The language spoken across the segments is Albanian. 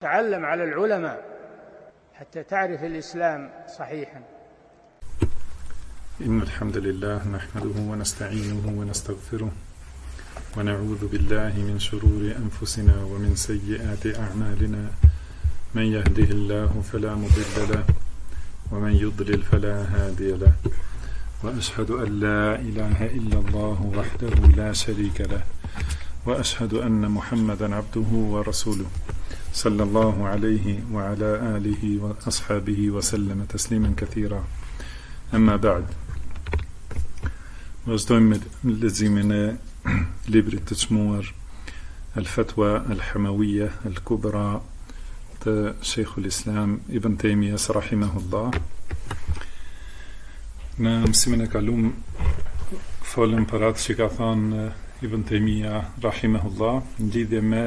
تعلم على العلماء حتى تعرف الإسلام صحيحا. إن الحمد لله نحمده ونستعينه ونستغفره ونعوذ بالله من شرور أنفسنا ومن سيئات أعمالنا من يهده الله فلا مضل له ومن يضلل فلا هادي له وأشهد أن لا إله إلا الله وحده لا شريك له وأشهد أن محمدا عبده ورسوله صلى الله عليه وعلى آله وأصحابه وسلم تسليما كثيرا. أما بعد. Vazhdojmë me leximin e librit të çmuar Al-Fatwa Al-Hamawiyya Al-Kubra të Sheikhul Islam Ibn Taymiyah rahimahullah. Në mësimin e kaluam folëm për atë që ka thënë Ibn Taymiyah rahimahullah në lidhje me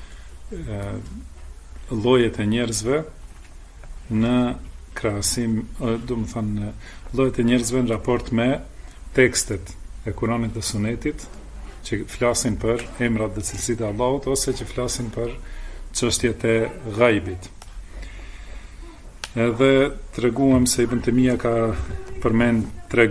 llojet e njerëzve në krahasim, do të thënë llojet e njerëzve në raport me tekstet e Kuranit dhe Sunetit që flasin për emrat dhe cilësitë e Allahut ose që flasin për çështjet e ghaibit. Edhe treguam se Ibn Taymiyah ka përmend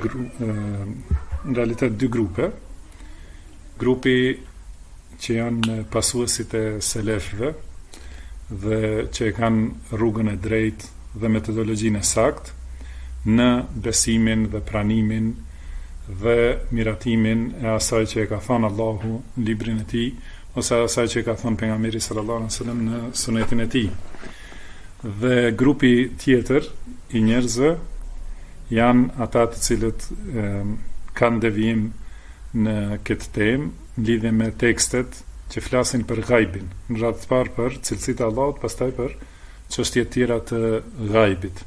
në realitet dy grupe. Grupi që janë pasuesit e selefëve dhe që e kanë rrugën e drejtë dhe metodologjinë e saktë në besimin dhe pranimin dhe miratimin e asaj që e ka thënë Allahu në librin e tij ose asaj që e ka thënë pejgamberi sallallahu alaihi wasallam në sunetin e tij. Dhe grupi tjetër i njerëzve janë ata të cilët kanë devijim në këtë temë në lidhje me tekstet që flasin për ghaibin, në radhë të parë për cilësitë e Allahut, pastaj për çështje të tjera të ghaibit.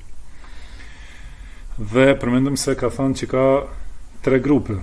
Dhe përmendëm se ka thënë që ka tre grupe.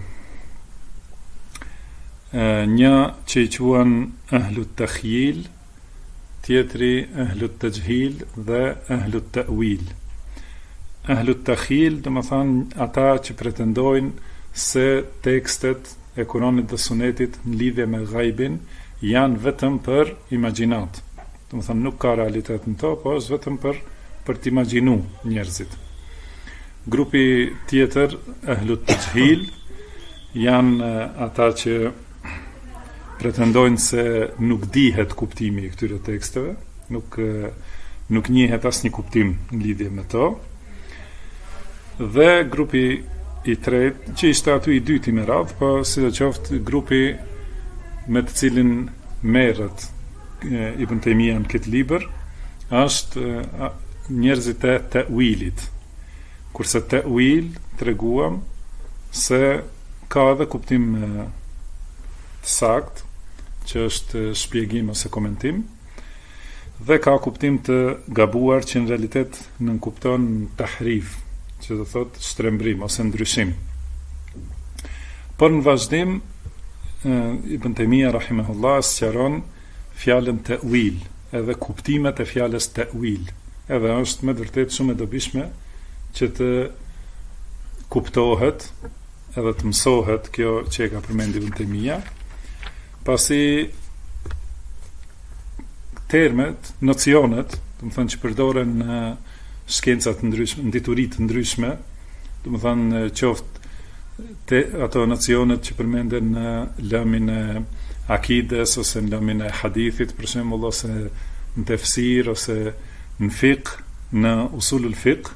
Një që i quhen ahlut takhyil, tjetri ahlut tajhil dhe ahlut ta'wil. Ahlut takhyil do të thonë ata që pretendojnë se tekstet e Kuranit dhe Sunetit në lidhje me ghaibin janë vetëm për imagjinat. Do të thonë nuk ka realitet në to, po është vetëm për të imagjinu njerëzit. Grupi tjetër, ahlut tajhil, janë ata që pretendojnë se nuk dihet kuptimi i këtyre teksteve, nuk njihet asnjë kuptim në lidhje me to. Dhe grupi i tretë, që ishte aty i dyti me radhë, po sidoqoftë grupi me të cilin merret Ibn Taymiyah në këtë libër, është njerëzit e ta'wilit. Kurse ta'wil treguam se ka edhe kuptim të saktë, që është shpjegim ose komentim, dhe ka kuptim të gabuar që në realitet nënkupton tahrif, që do thot shtrembrim ose ndryshim. Por në vazhdim Ibn Taymiyah rahimahullah sqaron fjalën ta'wil, edhe kuptimet e fjalës ta'wil. Edhe është me vërtet shumë e dobishme që të kuptohet edhe të mësohet kjo që e ka përmendur Ibn Taymiyah, pasi termet, nocionet, do të thonë që përdoren në shkencat ndryshme, në dituri të ndryshme, do të thonë qoftë ato nocionet që përmenden në lëmin e akides ose në lëmin e hadithit, për shembull, ose në tefsir ose në fiqh, në usulul fiqh,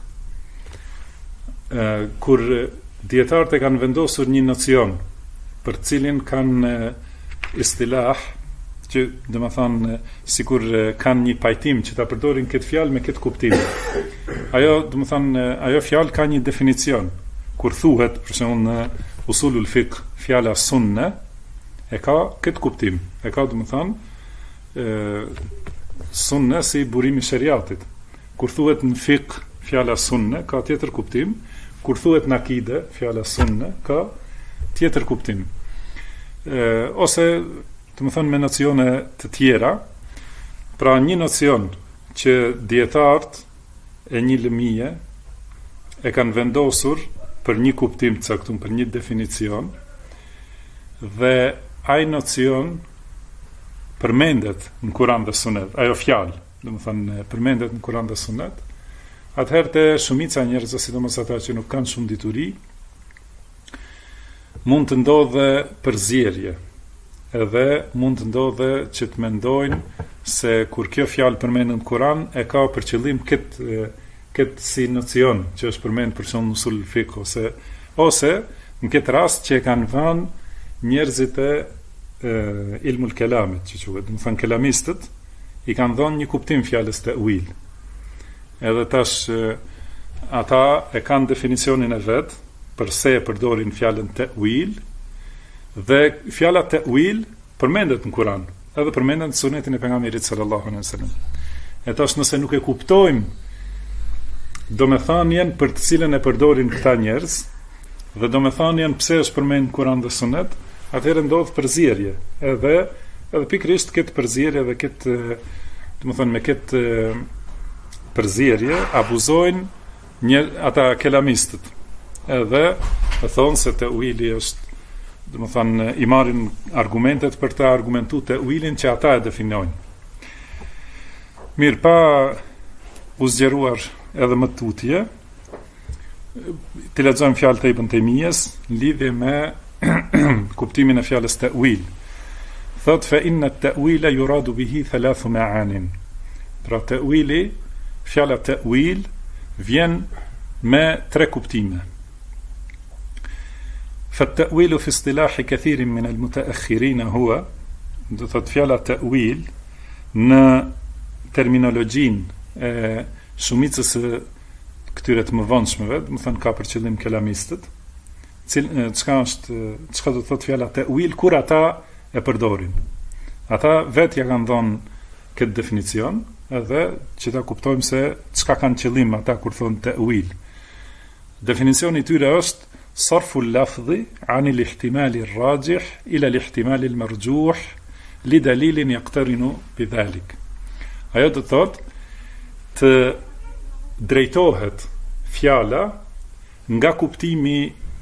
kur dietarët e kanë vendosur një nocion për cilin kanë istilah, që do të thonë sikur kanë një pajtim që ta përdorin këtë fjalë me këtë kuptim. Ajo, do të thonë, ajo fjalë ka një definicion. Kur thuhet, për shembull, në usulul fiqh, fjala sunne e ka këtë kuptim. E ka, do të thonë, sunne si burimi i shariatit. Kur thuhet në fiqh, fjala sunne ka tjetër kuptim. Kur thuhet në akide, fjala sunne ka tjetër kuptim. Ose të më thënë me nocione të tjera, pra një nocion që dietarët e një lëmije e kanë vendosur për një kuptim të caktuar, për një definicion, dhe ai nocion përmendet në Kuran dhe Sunet, ajo fjalë, domethënë përmendet në Kur'an dhe Sunet, atëherë te shumica e njerëzve, sidomos ata që nuk kanë shumë dituri, mund të ndodhe përzierje, edhe mund të ndodhe që të mendojnë se kur kjo fjalë përmendet në Kur'an e ka për qëllim këtë si nocion që është përmendur për shembull në usul fiqh ose në këtë rast që e kanë vënë njerëzit e ilmul kelamit, që quhet, do të thënë kelamistët i kanë dhënë një kuptim fjalës ta'wil. Edhe tash ata e kanë definicionin e vet përse e përdorin fjalën ta'wil, dhe fjala ta'wil përmendet në Kur'an, edhe përmendet në sunetin e pejgamberit sallallahu alaihi wasallam. E tash nëse nuk e kuptojmë domethënien për të cilën e përdorin këta njerëz, dhe domethënien pse është përmendur në Kur'an dhe Sunet, atëherë ndodh përzierje. Edhe pikërisht këtë përzierje dhe këtë, domethënë me këtë përzierje abuzojnë ata kelamistët. Edhe e thonë se ta'wili është, domethënë i marrin argumentet për të argumentuar ta'wilin që ata e definojnë. Mirë, pa u zgjeruar edhe më tutje, të lexojmë fjalët e Ibn Taymiyes në lidhje me kuptimin e fjalës ta'wil. Thot fa inna at-ta'wila yuradu bihi thalathu ma'anin. Pra ta'wili, fjala ta'wil vjen me 3 kuptime. Fa at-ta'wilu fi istilahi kathirin min al-mutaakhirin huwa, do thot fjala ta'wil në terminologjinë e shumicës së këtyre të mëvonshmeve, do të thënë ka për qëllim kelamistët, çka do të thotë fjala ta'wil kur ata e përdorin. Ata vetë ja kanë dhënë këtë definicion, edhe që ta kuptojmë se çka kanë qëllim ata kur thonë ta'wil. Definicioni i tyre është sarfu al-lafdhi an al-ihtimali ar-rajih ila al-ihtimali al-marjuh li dalilin yaqtarinu bidhalik. Ajo do të thotë të drejtohet fjala nga kuptimi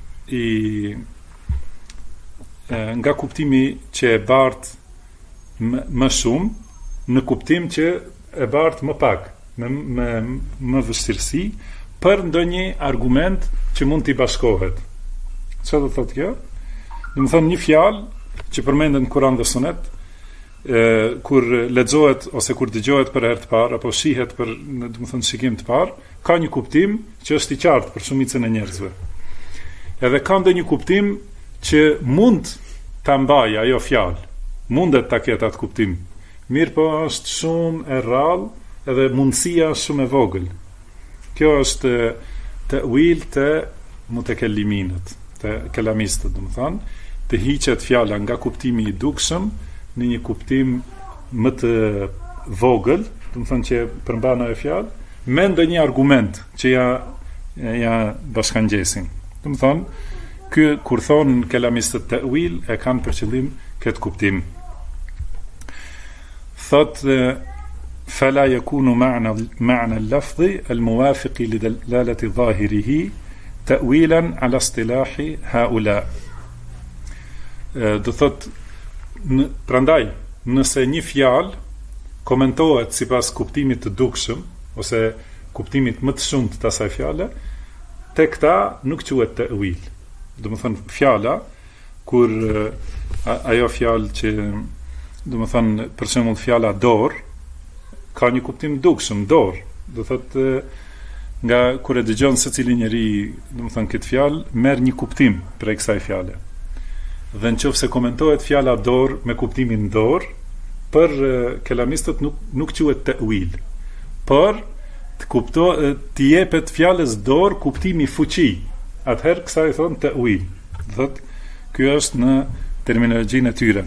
që e bart më shumë në kuptim që e bart më pak, më vështirësi për ndonjë argument që mund t'i bashkohet. Çfarë do thotë kjo? Do të thonë një fjalë që përmendet në Kur'an dhe Sunet, kur lexohet ose kur dëgjohet për herë të parë apo shihet për, do të thonë, shikim të parë, ka një kuptim që është i qartë për shumicën e njerëzve. Edhe ka ndonjë kuptim që mund ta mbajë ajo fjalë, mundet ta ketë atë kuptim. Mirë, po është shumë e rrallë edhe mundësia është shumë e vogël. Kjo është ta'wil të mutakelliminët, të kelamistët, do të thonë, të hiqet fjala nga kuptimi i dukshëm në një kuptim më të vogël, do të thonë që përmban ajo fjalë, me ndonjë argument që ja bashkangjesin. Do të thonë, kur thonë kelamistët ta'wil e kanë për qëllim këtë kuptim. Thot fala yakunu ma'na al-lafdhi al-muwafiqi li dalalati dhahirihi ta'wilan ala istilahi haula. Do thot, prandaj, nëse një fjalë komentohet sipas kuptimit të dukshëm ose kuptimit më të shumtë të asaj fjale, te këta nuk quhet ta'wil. Do të thonë fjala kur ajo fjalë që, do të thonë, për shembull fjala dorë ka një kuptim dukshëm, dorë. Do thotë nga kur e dëgjon secili njeri, do të thonë, këtë fjalë merr një kuptim për kësaj fjale. Dhe nëse komentohet fjala dorë me kuptimin dorë, për kelamistët nuk quhet ta'wil. Por të jepet fjalës dorë kuptimi fuqi, atëherë kësaj i thonë ta'wil. Thotë, ky është në terminologjinë e tyre.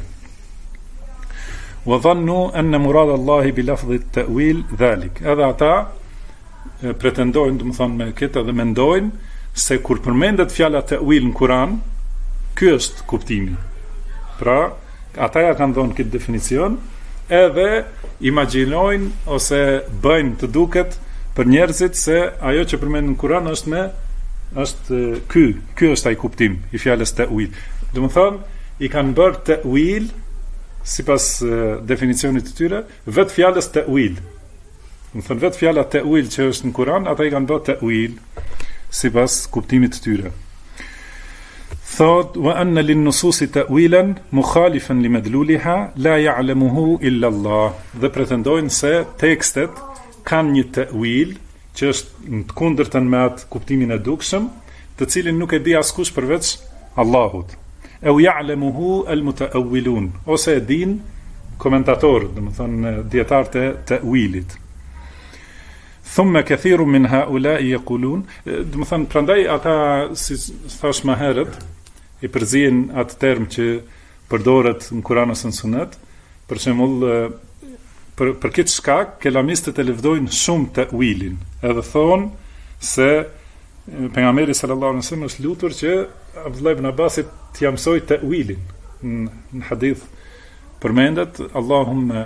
Wa dhannu anna murad Allah bi lafdhi at-ta'wil dhalik. Edhe ata pretendojnë, do të thonë, me këtë dhe mendojnë se kur përmendet fjala ta'wil në Kur'an, ky është kuptimi. Pra, ata ja kanë dhënë këtë definicion, edhe imagjinojnë ose bëjnë të duket për njerëzit se ajo që përmendet në Kur'an është ky është ai kuptim i fjalës ta'wil. Do të thonë, i kanë bërë ta'wil sipas definicionit të tyre vetë fjalës ta'wil. Më thënë vetë fjala ta'wil që është në Kur'an, ata I kanë bërë ta'wil sipas kuptimit të tyre. Thot wa anna lin-nususi ta'wilan mukhalifan limadluliha la ya'lamuhu illa Allah. Dhe pretendojnë se tekstet kanë një ta'wil që është në të kundërtën me atë kuptimin e dukshëm, të cilin nuk e di askush përveç Allahut. Au ya'lamuhu al-muta'awwilun, ose e din komentatorët, domethënë dietarët e ta'wilit. Thumma kathirun min ha'ula'i yaqulun, domethënë prandaj ata si thash më herët I përzihen atë term që përdoret në Kur'an ose në Sunet, për shembull për këtë shkak kelamistët e lëvdojnë shumë ta'wilin, edhe thonë se pejgamberi sallallahu alaihi wasallam është lutur që Abdullah ibn Abbasit t'ia mësoj ta'wilin. Në hadith përmendet Allahumma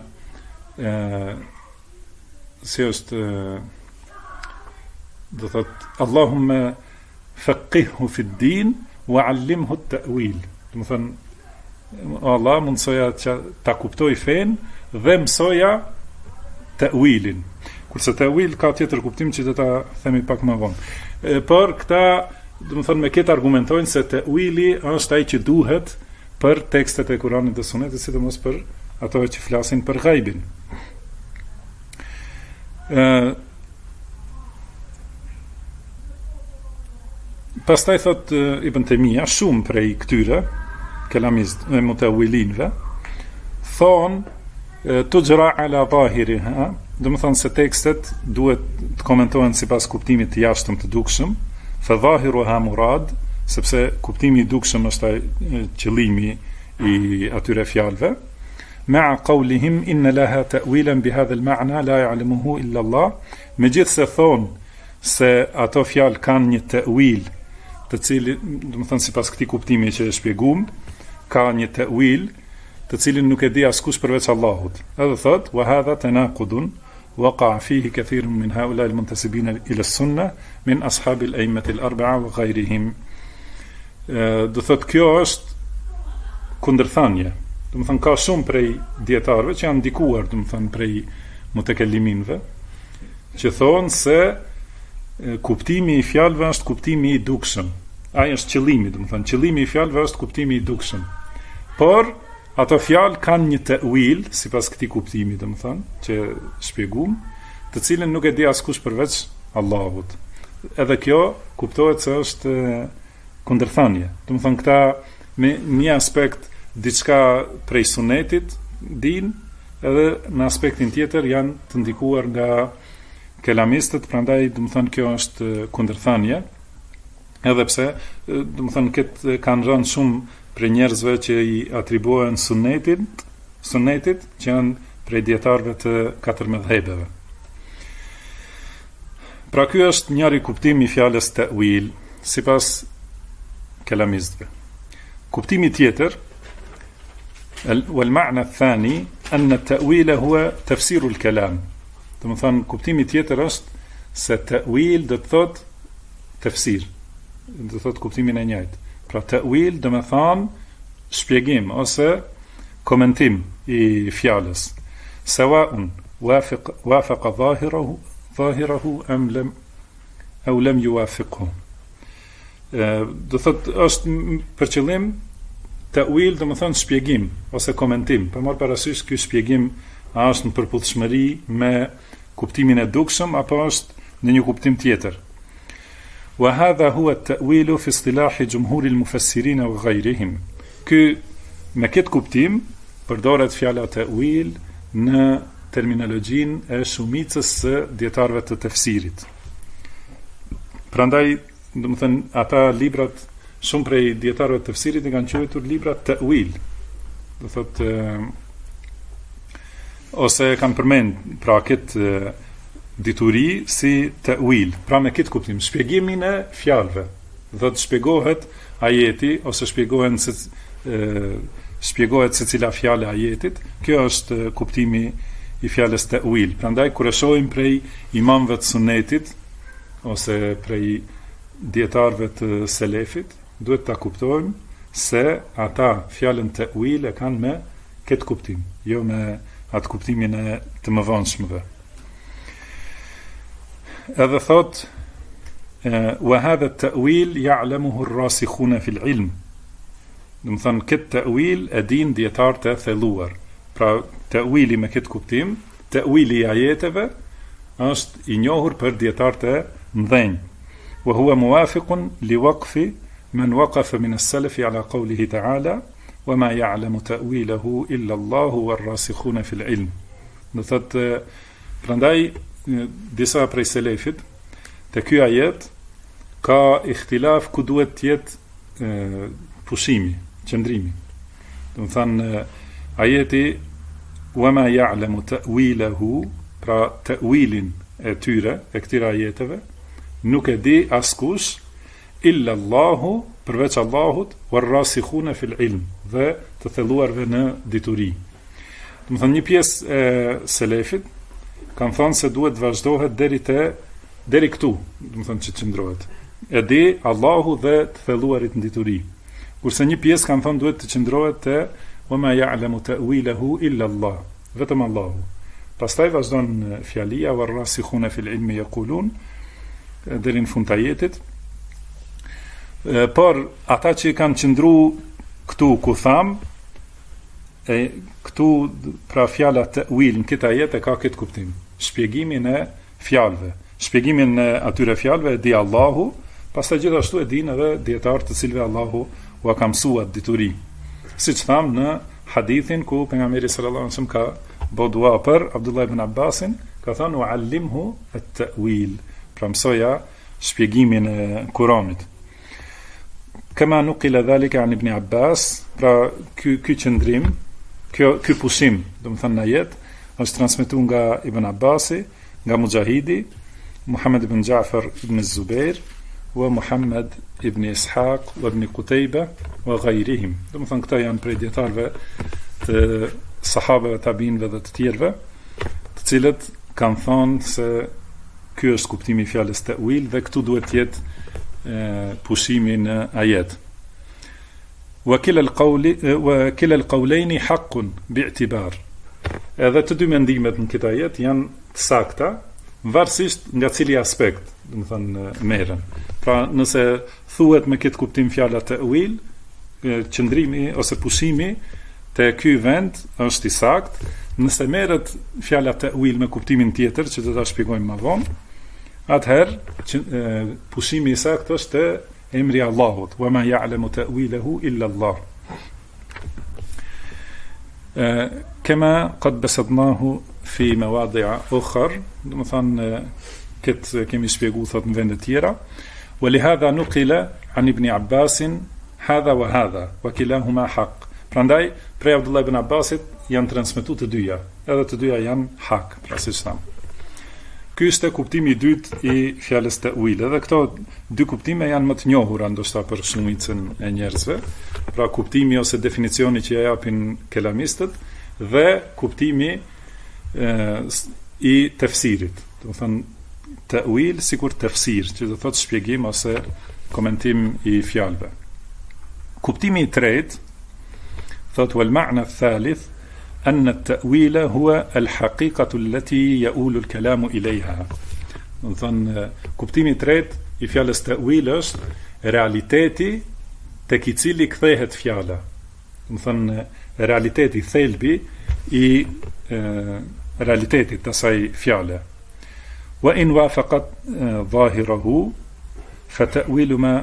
si është do thot Allahumma faqihhu fi d-din wa 'allimhu at-ta'wil. Do të thënë Allah mundsoja që ta kuptoj fen dhe mësoja ta'wilin. Kurse ta'wil ka tjetër kuptim që do ta themi pak më vonë. Por këta, do të thënë me këtë argumentojnë se ta'wili është ai që duhet për tekstet e Kuranit dhe Sunetit, sidomos për ato që flasin për ghaibin. Pastaj thot Ibn Taymija, shumë prej këtyre kelamist e mutawwilinëve thonë tujra ala zahiriha, do të thonë se tekstet duhet të komentohen sipas kuptimit të jashtëm të dukshëm, fa zahiruha murad, sepse kuptimi I dukshëm është qëllimi I atyre fjalëve, ma'a qawlihim inna laha ta'wilan bi hadha al-ma'na la ya'lamuhu illa Allah, megjithse thonë se ato fjalë kanë një ta'wil të cilin, do të thënë sipas këtij kuptimi që e shpjeguam, ka një ta'wil të cilin nuk e di askush përveç Allahut. Edhe thot wa hadha tanaqudun waqa'a fihi kathirun min haula al-muntasibin ila as-sunnah min ashab al-a'imah al-arba'a wa ghayrihim. Do thot kjo është kundërthënie. Do të thënë ka shumë prej dietarëve që janë ndikuar, do të thënë prej mutekelliminëve, që thonë se kuptimi I fjalëve është kuptimi I dukshëm. Ai është qëllimi, do të thënë qëllimi I fjalëve është kuptimi I dukshëm. Por ato fjalë kanë një ta'wil sipas këtij kuptimi, do të thënë që shpjeguam, të cilën nuk e di askush përveç Allahut. Edhe kjo kuptohet se është kundërthënie. Do të thënë këta me një aspekt diçka prej sunetit din, edhe në aspektin tjetër janë të ndikuar nga kelamistët, prandaj do të thënë kjo është kundërthënie, edhe pse do të thënë këtë kanë rënë shumë për njerëzve që I atribuohen sunetit që janë prej dietarëve të katër mëdhëbeve. Pra ky është njëri kuptimi I fjalës ta'wil sipas kelamistëve. Kuptimi tjetër والمعنى الثاني أن التأويل هو تفسير الكلام. Do të thënë kuptimi tjetër është se ta'wil do të thotë tafsir, do të thotë kuptimin e njëjtë. Pra ta'wil do të thonë shpjegim ose komentim I fjalës. Sawa'un wafaqa zahirahu am lam aw lam yuwafiqhu. Do thotë është për qëllim ta'wil do të thonë shpjegim ose komentim. Për marr parasysh ky shpjegim a është në përputhshmëri me kuptimin e dukshëm apo është në një kuptim tjetër. Wa hadha huwa at-ta'wil fi istilah jumhur al-mufassirin wa ghayrihim. Ky me këtë kuptim përdoret fjala ta'wil në terminologjinë e shumicës së dietarëve të tefsirit. Prandaj, do të thënë, ata librat shumë prej dietarëve të tefsirit I kanë quajtur libra ta'wil. Do thotë ose kanë përmend pra këtë dituri si ta'wil, pra me këtë kuptim, shpjegimin e fjalëve. Do të shpjegohet ajeti ose shpjegohet se cila fjalë e ajetit. Kjo është kuptimi I fjalës ta'wil. Prandaj kur e shohim prej imamëve të sunetit ose prej dietarëve të selefit, duhet ta kuptojmë se ata fjalën ta'wil e kanë me këtë kuptim, jo me atë kuptimin e të mëvonshmëve. edhe thot wa hadha at-ta'wil ya'lamuhu ar-rasikhuna fil ilm. Do të thonë këtë ta'wil e din dietarët e thelluar. Pra ta'wili me këtë kuptim, ta'wili i ajeteve është i njohur për dietarët e mëdhenj. Wa huwa muwafiqun li waqfi man waqafa min as-salaf ala qawlihi ta'ala wa ma ya'lamu ta'wilahu illa Allahu war-rasikhuna fil ilm. Do thotë prandaj disa prej selefit te ky ajet ka ikhtilaf ku duhet të jetë pushimi, qëndrimi. Do të thonë ajeti wa ma ya'lamu ta'wilahu, pra ta'wilin e tyre e këtyre ajeteve nuk e di askush illa Allahu, përveç Allahut, war-rasikhuna fil ilm, dhe të thelluarve në dituri. Do të thonë një pjesë e selefit kanë thënë se duhet vazhdohet deri këtu, do të thonë që qëndrohet. E di Allahu dhe të thelluarit në dituri. Kurse një pjesë kanë thënë duhet të qëndrohet te wa ma ya'lamu ta'wilahu illa Allah, vetëm Allahu. Pastaj vazhdon fjalia war-rasikhuna fil ilmi yaqulun deri në fund të ajetit. Por ata që kanë qëndru këtu ku tham, këtu pra fjala ta'wil në këtë ajet e ka këtë kuptim. Shpjegimin e fjalëve. Shpjegimin e atyre fjalëve e di Allahu, pastaj gjithashtu e din edhe dietarët të cilëve Allahu u ka mësuar dituri. Siç tham në hadithin ku pejgamberi sallallahu alaihi wasallam ka bëu dua për Abdullah ibn Abbasin, ka thënë u'allimhu at-ta'wil, pra mësoja shpjegimin e Kuranit. Kama nuqila dhalika an ibn Abbas, pra ky qëndrim, ky pushim, do të thënë në ajet, është transmetuar nga Ibn Abbasi, nga Mujahidi, Muhammad ibn Ja'far ibn Zubair, wa Muhammad ibn Ishaq, wa ibn Qutayba, wa ghayrihim. Do të thënë këta janë prej dietarëve të sahabëve, tabinëve dhe të tjerëve, të cilët kanë thënë se ky është kuptimi i fjalës ta'wil dhe këtu duhet të jetë pushimi në ajet. Wa kila al-qawlayn haqqun bi'tibar. Edhe të dy mendimet në këtë ajet janë të sakta, varësisht nga cili aspekt, do të thënë merren. Pra nëse thuhet me këtë kuptim fjala ta'wil, qëndrimi ose pushimi te ky vend është i saktë. Nëse merret fjala ta'wil me kuptimin tjetër që do ta shpjegojmë më vonë, atëherë pushimi i saktë është emri Allahut, wa ma ya'lamu ta'wilahu illa Allah. Kema qad basadnahu fi mawadi'a ukhar, do të thonë këtë kemi shpjeguar thot në vende tjera. Wa li hadha nuqila an ibn Abbas hadha wa hadha wa kilahuma haq. Prandaj prej Abdullah ibn Abbasit janë transmetuar të dyja, edhe të dyja janë hak, pra siç tham. Ky është kuptimi i dytë i fjalës ta'wil. Edhe këto dy kuptime janë më të njohura ndoshta për shumicën e njerëzve. Pra kuptimi ose definicioni që ja japin kelamistët dhe kuptimi i tefsirit. Do të thonë ta'wil sikur tefsir, që do thotë shpjegim ose komentim i fjalëve. Kuptimi i tretë thotë wal ma'na ath-thalith أن التأويل هو الحقيقة التي يؤول الكلام إليها. Do të thonë kuptimi i tretë i fjalës ta'wil është realiteti tek i cili kthehet fjala. Do të thonë realiteti, thelbi i realitetit të asaj fjale. Wa in wafaqat zahirahu fa ta'wilu ma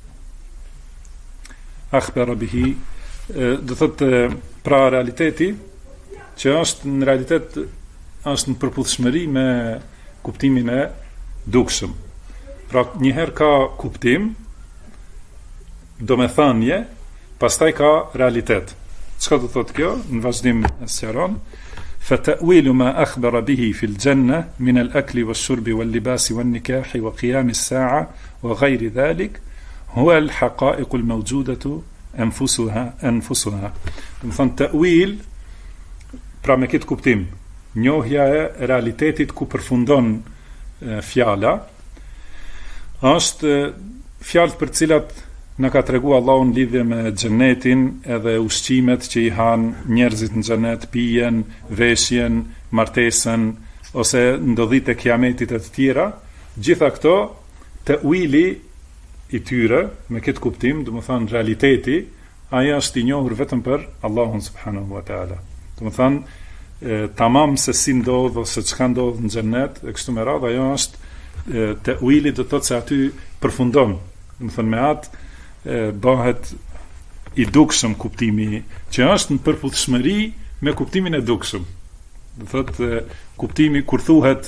akhbara bihi. Do thotë pra realiteti që është në realitet është në përputhshmëri me kuptimin e dukshëm. Pra njëherë ka kuptim, domethënie, pastaj ka realitet. Çka do thotë kjo? Në vazhdim e sqaron: fa ta'wilu ma akhbara bihi fi al-janna min al-akli wash-shurbi wal-libasi wan-nikahi wa qiyam as-sa'a wa ghayri dhalik huwa al-haqa'iq al-mawjudatu anfusuha. Do thonë ta'wil, pra me këtë kuptim, njohja e realitetit ku përfundon fjala, është fjalët për cilat na ka treguar Allahu në lidhje me xhenetin edhe ushqimet që i han njerëzit në xhenet, pijen, veshjen, martesën ose ndodhit e kiametit e të tjera, Gjitha këto, ta'wili i tyre, me këtë kuptim, do të thonë realiteti, aja është i njohur vetëm për Allahun subhanahu wa ta'ala. Do të thonë tamam se si ndodh ose çka ndodh në xhennet e kështu me radhë, ajo është ta'wili, do të thotë se aty përfundon. Do të thonë me atë bëhet i dukshëm kuptimi që është në përputhshmëri me kuptimin e dukshëm. Do thotë kuptimi kur thuhet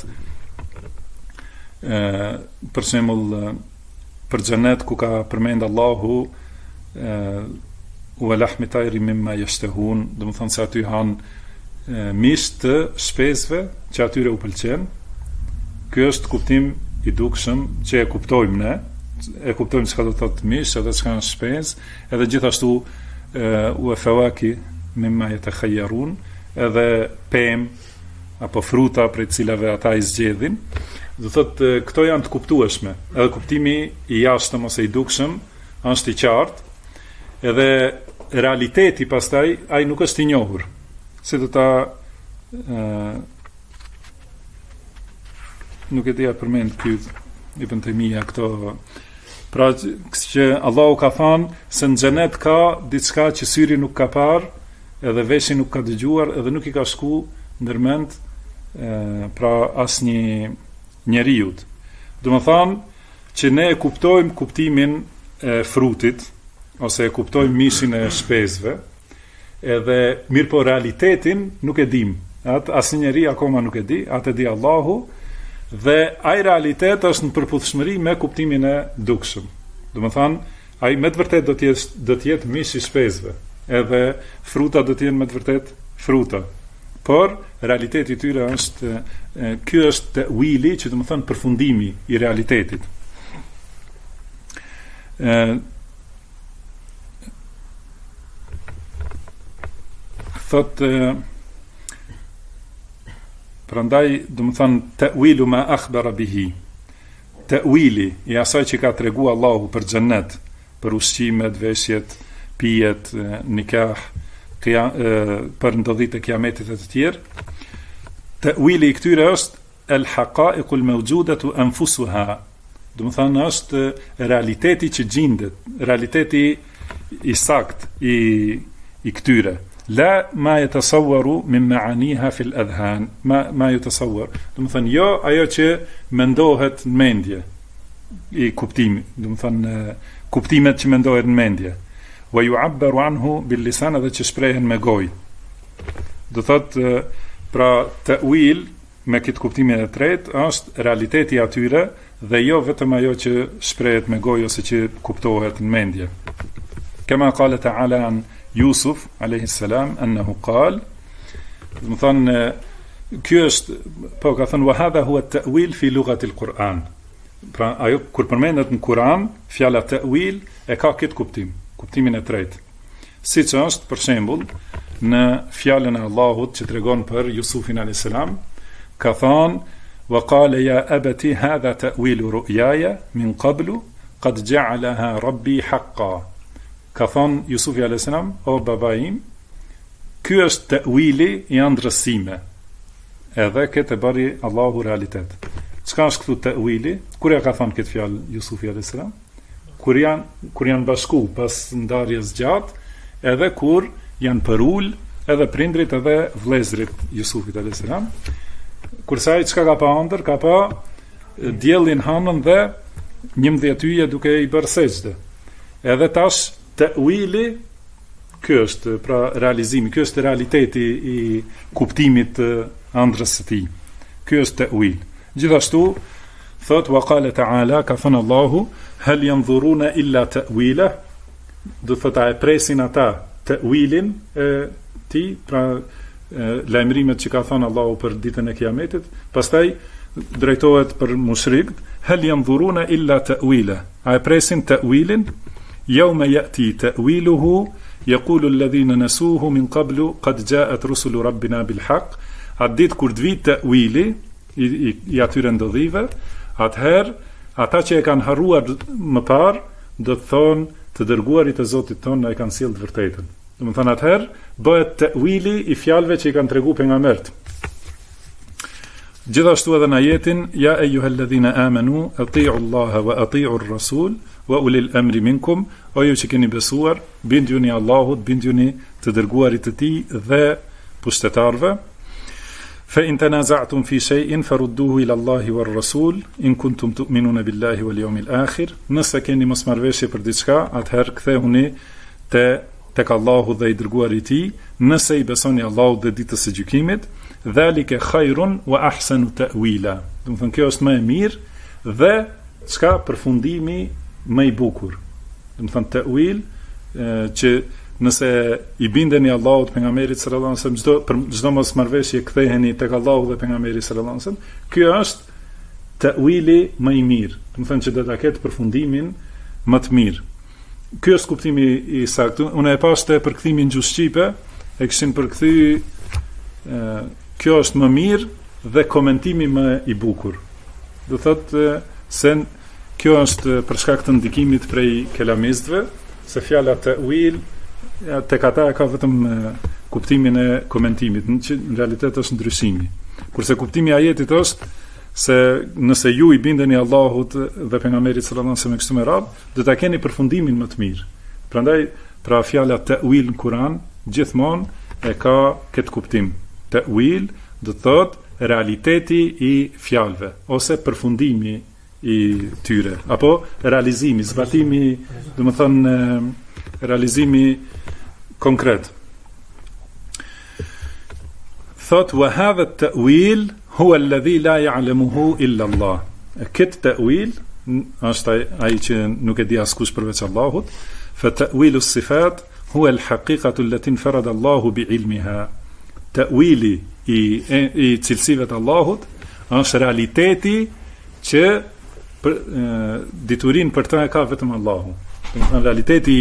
për shembull për xhenet ku ka përmend Allahu wa lahmi tayri mimma yashtahun, do të thonë se aty hanë mish të shpesve që atyre u pëlqen. Ky është kuptim i dukshëm që e kuptojmë ne, e kuptojmë çka do të thotë mish, edhe çka është shpesë, edhe gjithashtu wa fawaki mimma yatakhayyarun, edhe pemë apo fruta prej cilave ata i zgjedhin. Do thotë këto janë të kuptueshme. Edhe kuptimi i jashtëm ose i dukshëm është i qartë, edhe realiteti pastaj ai nuk është i njohur. Se do ta nuk e dia përmend ky Ibn Taymija këto. Pra që Allahu ka thënë se në xhenet ka diçka që syri nuk ka parë, edhe veshi nuk ka dëgjuar, edhe nuk i ka shku ndërmend pra asnjë njeriut. Do të thonë që ne e kuptojmë kuptimin e frutit, ose e kuptojmë mishin e shpesve, edhe mirë po realitetin nuk e dim. Atë asnjë njeri akoma nuk e di, atë e di Allahu, dhe ai realitet është në përputhshmëri me kuptimin e dukshëm. Do të thonë ai me të vërtet do të jetë mish i shpesve, edhe fruta do të jenë me të vërtet fruta. Por realiteti i tyre është ky është ta'wili, që do të thonë përfundimi i realitetit. Prandaj do të thonë ta'wilu ma akhbara bihi. Ta'wili i asaj që ka tregu Allahu për xhennet, për ushqimet, veshjet, pijet, nikah, për ndodhit e kiametit e të tjerë. Ta'wili i këtyre është el haqaiqul mawjudatu anfusuha. Do të thonë është realiteti që gjendet, realiteti i sakt i këtyre. La ma yatasawwaru min ma'aniha fil adhan, ma yatasawwar. Do të thonë jo ajo që mendohet në mendje i kuptimi, do të thonë kuptimet që mendohet në mendje. Wa yu'abbaru anhu bil lisan, edhe që shprehen me gojë. Do thotë pra ta'wil me këtë kuptimin e tretë është realiteti i atyre dhe jo vetëm ajo që shprehet me gojë ose që kuptohet në mendje. Kama qala ta'ala an Yusuf alayhi salam annahu qal, do të thonë ky është, po ka thënë wa hadha huwa at-ta'wil fi lughati al-Quran. Pra ajo kur përmendet në Kur'an, fjala ta'wil e ka këtë kuptim, kuptimin e tretë. Siç është për shembull në fjalën e Allahut që tregon për Yusufin alayhis salam, ka thënë wa qala ya abati hadha ta'wilu ru'yaya min qablu qad ja'alaha rabbi haqqan. Ka thënë Yusufi alayhis salam, o baba im, ky është ta'wili i ëndrrës sime. Edhe këtë e bëri Allahu realitet. Çka është këtu ta'wili? Kur ja ka thënë këtë fjalë Yusufi alayhis salam? Kur janë bashku pas ndarjes gjatë, edhe kur janë përul edhe prindrit edhe vlezrit Jusufit alayhis salam. Kurse ai çka ka pa ëndër, ka pa diellin hanën dhe 11 yje duke i bërë sejdë. Edhe tash ta'wili, ky është pra realizimi, ky është realiteti i kuptimit të ëndrrës së tij. Ky është ta'wil. Gjithashtu thot wa qala ta'ala, ka thënë Allahu, hal yanzuruna illa ta'wila, do thotë e presin ata ta'wilin e tij, pra lajmërimet që ka thënë Allahu për ditën e Kiametit. Pastaj drejtohet për mushrikët, hal yanzuruna illa ta'wila, e presin ta'wilin, yawma ya'ti ta'wiluhu yaqulu alladhina nasuhu min qablu qad ja'at rusulu rabbina bil haqq. Atë ditë kur të vijë ta'wili i atyre ndodhive, atëherë ata që e kanë harruar më parë do të thonë të dërguarit e Zotit tonë e kanë sjellë të vërtetën. Do të thonë atëherë bëhet ta'wili i fjalëve që i kanë treguar pejgamberët. Gjithashtu edhe në ajetin ja ejuhalladhina amanu ati'u Allaha wa ati'u ar-rasul wa ulil amri minkum, o ju që keni besuar, bindjuni Allahut, bindjuni të dërguarit të tij dhe pushtetarëve. Fa in tanaza'tum fi shay'in farudduhu ila Allahi war rasul in kuntum tu'minuna billahi wal yawmil akhir. Nëse keni mosmarrveshje për diçka, atëherë kthehuni tek Allahu dhe i dërguari i tij, nëse i besoni Allahut dhe ditës së gjykimit. Dhalike khairun wa ahsanu ta'wila. Do të thonë kjo është më e mirë dhe çka përfundimi më i bukur. Do të thonë ta'wil që nëse i bindeni Allahut, pejgamberit sallallahu alajhi wasallam, për çdo mosmarrveshje ktheheni tek Allahu dhe pejgamberi sallallahu alajhi wasallam, ky është ta'wili më i mirë. Do të thonë që do ta ketë përfundimin më të mirë. Ky është kuptimi i saktë. Unë e pashte përkthimin gjushtqipe, e kishin përkthy kjo është më mirë dhe komentimi më i bukur. Do thotë se kjo është për shkak të ndikimit prej kelamistëve, se fjala ta'wil tek ata ka vetëm kuptimin e komentimit, që në realitet është ndryshimi. Kurse kuptimi i ajetit është se nëse ju i bindeni Allahut dhe pejgamberit sallallahu alajhi wasallam kështu me radhë, do ta keni përfundimin më të mirë. Prandaj pra fjala ta'wil në Kur'an gjithmonë e ka këtë kuptim. Ta'wil do të thotë realiteti i fjalëve ose përfundimi i tyre, apo realizimi, zbatimi, do të thonë realizimi konkret. Thot wa hadha at-ta'wil huwa alladhi la ya'lamuhu illa Allah. Këtë ta'wil është ai që nuk e di askush përveç Allahut. Fa ta'wilu as-sifat huwa al-haqiqatu allati infarada Allahu bi'ilmiha. Ta'wili i cilësive të Allahut është realiteti që diturin për ta e ka vetëm Allahu. Realiteti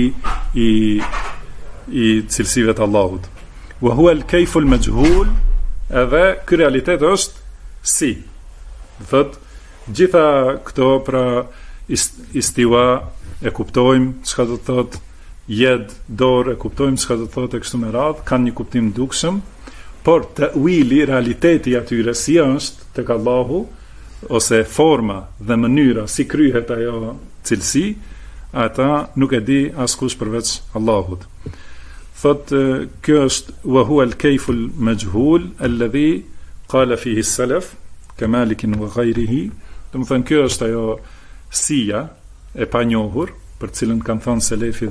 i cilësive të Allahut. Wa huwa al-kayfu al-majhul, edhe ky realitet është si. Thot gjitha këto pra istiwa e kuptojmë çka do të thot, jed, dorë e kuptojmë çka do të thotë kështu me radhë, kanë një kuptim dukshëm. Por ta'wili, realiteti atyre si është tek Allahu, ose forma dhe mënyra si kryhet ajo cilësi, ata nuk e di askush përveç Allahut. Thot kjo është wa huwa al-kayfu al-majhul alladhi qala fihi as-salaf ka Malik wa ghayrihi. Do të thënë kjo është ajo sija e panjohur për cilën kanë thënë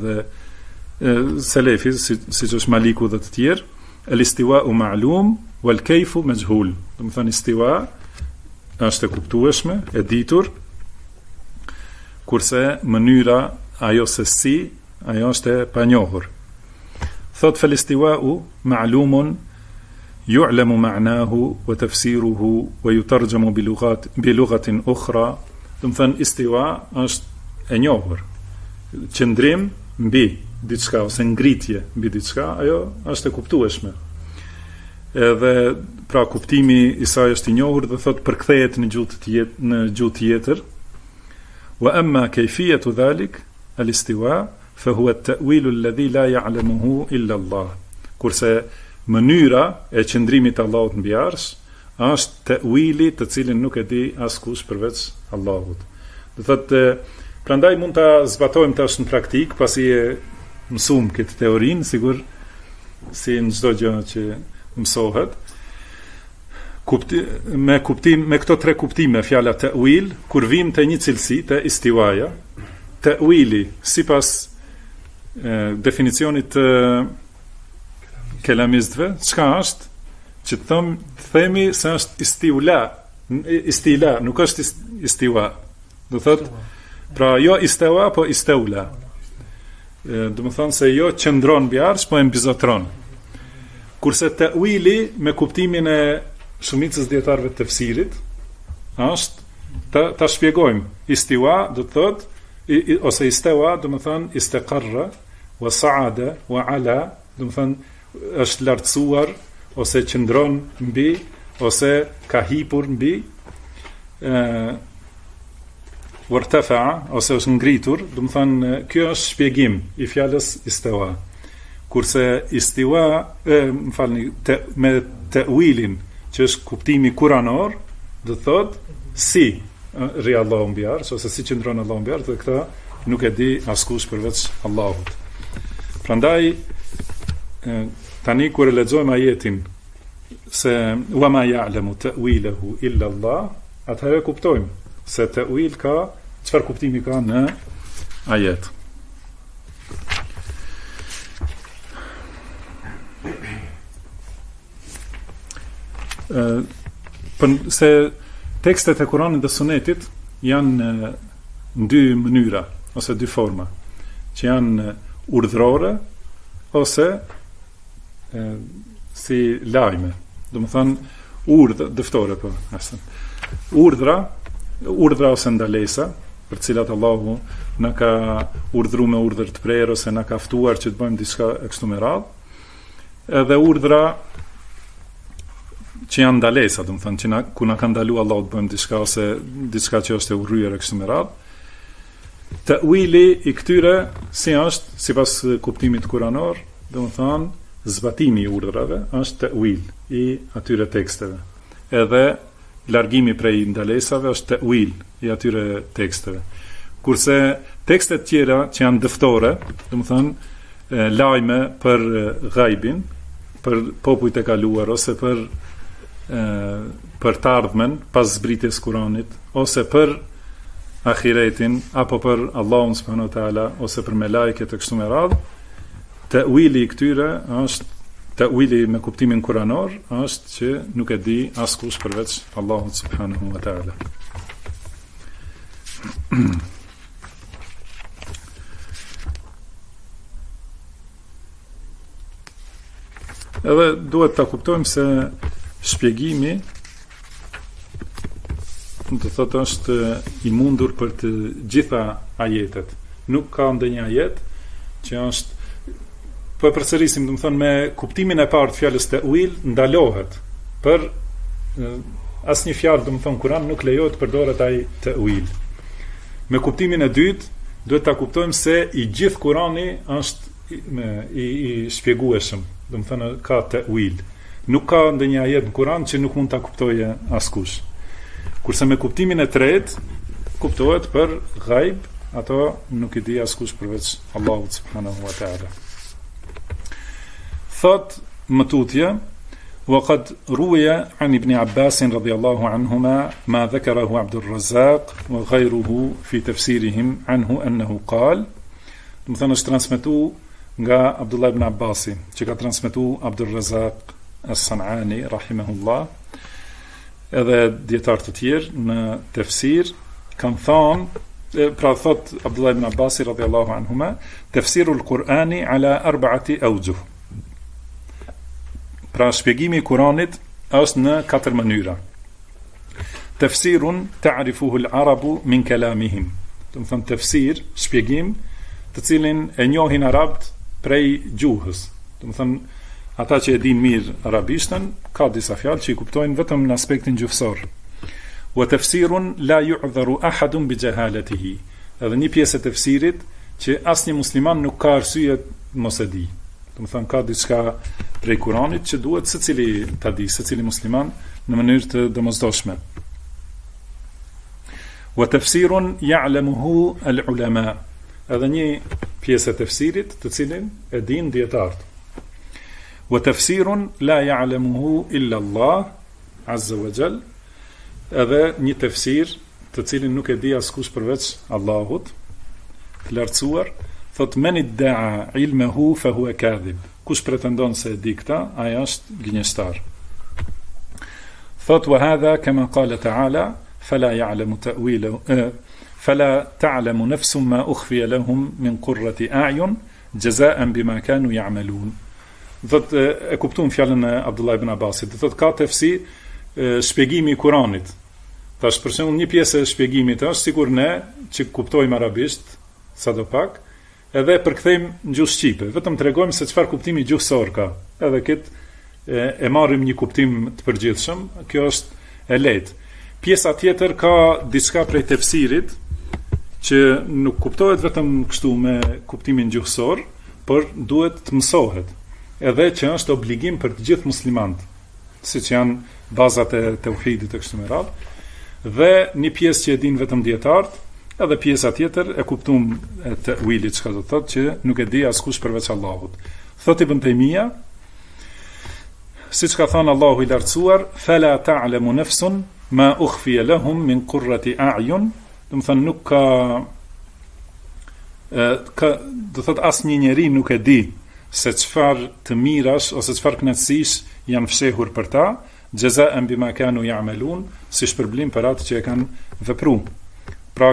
selefi, siç është Maliku dhe të tjerë. El-istiwa'u ma'lum wal-kayfu majhul. Do të thonë istiwa është e kuptueshme, e ditur, kurse mënyra ajo se si, ajo është e panjohur. Thot fal-istiwa'u ma'lumun yu'lamu ma'nahu wa tafsiruhu wa yutarjamu bi lughatin ukhra. Do të thonë istiwa është e njohur. Qëndrim mbi diçka ose ngritje mbi diçka, ajo është e kuptueshme. Edhe pra kuptimi i saj është i njohur dhe thot përkthehet në gjuhë tjetër. Wa amma kayfiyatu dhalik al-istiwa fa huwa at-ta'wil alladhi la ya'lamuhu illa Allah. Kurse mënyra e qëndrimit të Allahut mbi arsh është ta'wili të cilin nuk e di askush përveç Allahut. Do thotë prandaj mund ta zbatojmë tash në praktik, pasi e mësum këtë teorinë, sigur si në çdo gjë që mësohet. Me këto tre kuptime, fjala ta'wil, kur vim të një cilësi, të istiwaja, ta'wili sipas definicionit të kelamistëve, çka është? Që themi se është istila, nuk është istiwa. Do thotë, pra jo istawa, po istaula. Do të thonë se jo qëndron mbi arsh, po e mbizotron. Kurse ta'wili me kuptimin e shumicës dietarëve të tefsirit është ta shpjegojmë. Istiwa do të thotë ose istawa do të thonë istaqarra wa sa'ada wa ala, do të thonë është lartësuar ose qëndron mbi ose ka hipur mbi, wartafa'a ose është ngritur, do të thonë kjo është shpjegim i fjalës istawa. Kurse istiwa, me ta'wilin, që është kuptimi kuranor, do thot si ri Allahu mbi arsh ose si qëndron Allahu mbi arsh, dhe këta nuk e di askush përveç Allahut. Prandaj tani kur e lexojmë ajetin se wa ma ya'lamu ta'wilahu illa Allah, atëherë kuptojmë se ta'wil ka çfarë kuptimi ka në ajet. Se tekstet e Kuranit dhe Sunetit janë në dy mënyra ose dy forma, që janë urdhrore ose si lajme, do të thonë urdhë dëftore, po ashtu. Urdhra ose ndalesa, për të cilat Allahu na ka urdhëruar me urdhër të prerë ose na ka ftuar që të bëjmë diçka e kështu me radhë. Edhe urdhra që janë ndalesa, do të thonë që ku na ka ndaluar Allahu të bëjmë diçka ose diçka që është e urryer e kështu me radhë. Ta'wili i këtyre si është sipas kuptimit kuranor, do të thonë zbatimi i urdhrave është ta'wil i atyre teksteve. Edhe largimi prej ndalesave është ta'wil i atyre teksteve. Kurse tekstet tjera që janë dëftore, do të thonë lajme për ghaibin, për popujt e kaluar ose për të ardhmen pas zbritjes Kuranit, ose për ahiretin, apo për Allahun subhanahu wa taala, ose për melajket e kështu me radhë, ta'wili i këtyre është ta'wili me kuptimin kuranor, është që nuk e di askush përveç Allahut subhanahu wa taala. Edhe duhet ta kuptojmë se shpjegimi do thotë është i mundur për të gjitha ajetet. Nuk ka ndonjë ajet që është, po e përsërisim, do të thonë me kuptimin e parë të fjalës ta'wil ndalohet, për asnjë fjalë, do të thonë Kur'an nuk lejohet të përdoret ai ta'wil. Me kuptimin e dytë duhet ta kuptojmë se i gjithë Kur'ani është i shpjegueshëm, do të thonë ka ta'wil. Nuk ka ndonjë ajet në Kur'an që nuk mund ta kuptojë askush. Kurse me kuptimin e tretë kuptohet për ghaib, ato nuk i di askush përveç Allahut subhanahu wa taala. Thot më tutje, وقد روي عن ابن عباس رضي الله عنهما ما ذكره عبد الرزاق وغيره في تفسيرهم عنه أنه قال، مثلا është transmetuar nga Abdullah ibn Abbasi, që ka transmetuar Abdul Razak as-Sanani rahimahullah, edhe dietar të tjerë në tefsir kanë thënë, pra thot Abdullah ibn Abbasi radhiyallahu anhuma, tafsirul Qur'ani ala arba'ati awjuh. Pra shpjegimi i Kuranit është në 4 mënyra. Tafsirun ta'rifuhu al-arabu min kalamihim. Do të thonë tafsir, shpjegim, të cilin e njohin arabt prej gjuhës. Do të thonë ata që e dinë mirë arabishtën, ka disa fjalë që i kuptojnë vetëm në aspektin gjuhësor. Wa tafsirun la yu'dharu ahadun bi jahalatihi. Edhe një pjesë e tafsirit që asnjë musliman nuk ka arsye mos e di. Do të thonë ka diçka prej Kuranit që duhet secili ta di, secili musliman në mënyrë të domosdoshme. Wa tafsirun ya'lamuhu al-ulama. Edhe një pjesë e tafsirit të cilin e din dietarët. Wa tafsirun la ya'lamuhu illa Allah azza wa jall. Edhe një tafsir të cilin nuk e di askush përveç Allahut, të lartësuar. Thot men idda'a ilmehu fa huwa kadhib. Kush pretendon se e di këta, ai është gënjeshtar. Thot wa hadha kama qala ta'ala fala ya'lamu ta'wilahu fala ta'lamu nafsun ma ukhfiya lahum min qurrati a'yun jazaan bima kanu ya'malun. Thot e kuptuam fjalën e Abdullah ibn Abbasit. Thot ka tefsir shpjegimi i Kuranit. Tash për shembull një pjesë e shpjegimit është sikur ne që kuptojmë arabisht sadopak, edhe përkthejmë në gjuhë shqipe, vetëm tregojmë se çfarë kuptimi gjuhësor ka. Edhe këtë e marrim një kuptim të përgjithshëm, kjo është e lehtë. Pjesa tjetër ka diçka prej tefsirit që nuk kuptohet vetëm kështu me kuptimin gjuhësor, por duhet të mësohet. Edhe që është obligim për të gjithë muslimanët, siç janë bazat e tauhidit e kështu me radhë. Dhe një pjesë që e din vetëm dietarët, edhe pjesa tjetër e kuptum e ta'wilit, çka do të thotë që nuk e di askush përveç Allahut. Thot Ibn Taymija, siç ka thënë Allahu i lartësuar, fala ta'lamu nafsun ma ukhfiya lahum min qurrati a'yun, do të thonë nuk do thot asnjë njeri nuk e di se çfarë të mirash ose çfarë kënaqësish janë fshehur për ta, jazaan bima kanu ya'malun, si shpërblim për atë që e kanë vepruar. Pra